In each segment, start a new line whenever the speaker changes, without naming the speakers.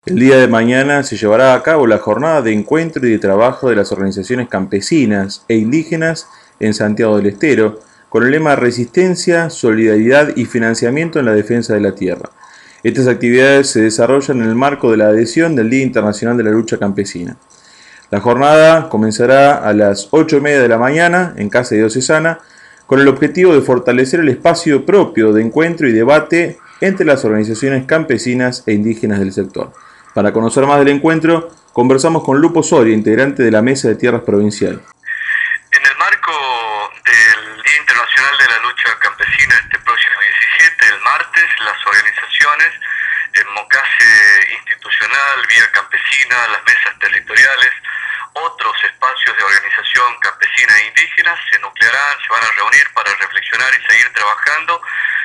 El día de mañana se llevará a cabo la jornada de encuentro y de trabajo de las organizaciones campesinas e indígenas en Santiago del Estero, con el lema Resistencia, Solidaridad y Financiamiento en la Defensa de la Tierra. Estas actividades se desarrollan en el marco de la adhesión del Día Internacional de la Lucha Campesina. La jornada comenzará a las 8:30 de la mañana en Casa Diocesana, con el objetivo de fortalecer el espacio propio de encuentro y debate entre las organizaciones campesinas e indígenas del sector. Para conocer más del encuentro, conversamos con Lupo Soria, integrante de la Mesa de Tierras Provincial.
En el marco del Día Internacional de la Lucha Campesina, este próximo 17, el martes, las organizaciones en Mocase institucional, Vía Campesina, las mesas territoriales, otros espacios de organización campesina e indígena se nuclearán, se van a reunir para reflexionar y seguir trabajando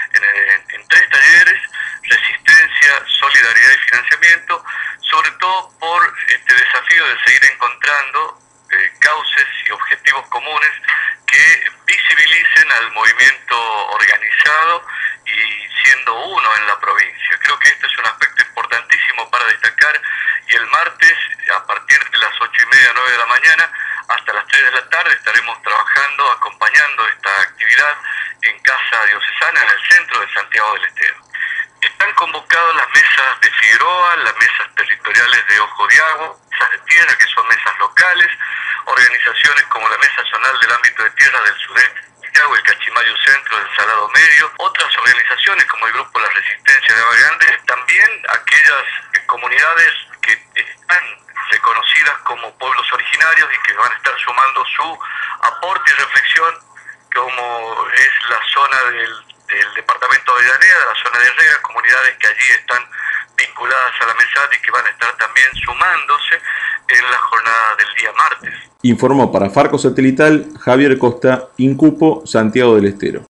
en 3 talleres: resistencia, solidaridad y financiamiento, sobre todo por este desafío de seguir encontrando cauces y objetivos comunes que visibilicen al movimiento organizado y siendo uno en la provincia. Creo que este es un aspecto importantísimo para destacar, y el martes a partir de las 8:30, 9 de la mañana hasta las 3 de la tarde estaremos trabajando, acompañando esta actividad en Casa Diocesana, en el centro de Santiago del Estero. Están convocadas las mesas de Figueroa, las mesas territoriales de Ojo de Agua, mesas de tierra, que son mesas locales, organizaciones como la Mesa Zonal del Ámbito de Tierra del Sudeste, el Cachimayo Centro del Salado Medio, otras organizaciones como el Grupo La Resistencia de Agua Grande, también aquellas comunidades que están reconocidas como pueblos originarios y que van a estar sumando su aporte y reflexión, como es la zona del departamento de Avellaneda, la zona de Herrera, comunidades que allí están vinculadas a la MESAT y que van a estar también sumándose en la jornada del día martes.
Informó para Farco Satelital Javier Costa, Incupo, Santiago del Estero.